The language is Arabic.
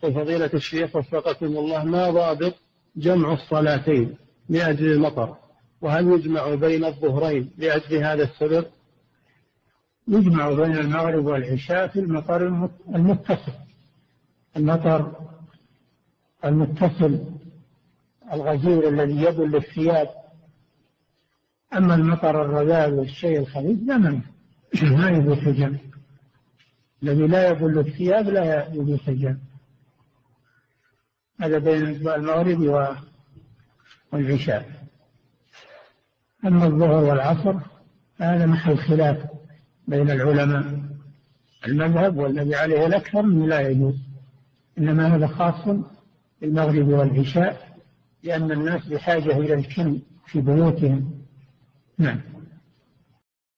فضيلة الشيخ وفقكم الله، ما ضابط جمع الصلاتين لأجل المطر؟ وهل يجمع بين الظهرين لأجل هذا السبب؟ يجمع بين المغرب والعشاء في المطر المتصل، المطر المتصل الغزير الذي يبل الثياب. أما المطر الرذاذ والشيء الخفيف ما يجوز الجمع. الذي لا يبل الثياب لا يجوز الجمع. هذا بين المغرب والعشاء. أما الظهر والعصر هذا محل خلاف بين العلماء. المذهب والذي عليه الأكثر أنه لا يجوز، إنما هذا خاص بالمغرب والعشاء، لأن الناس بحاجة إلى الكم في بيوتهم. نعم.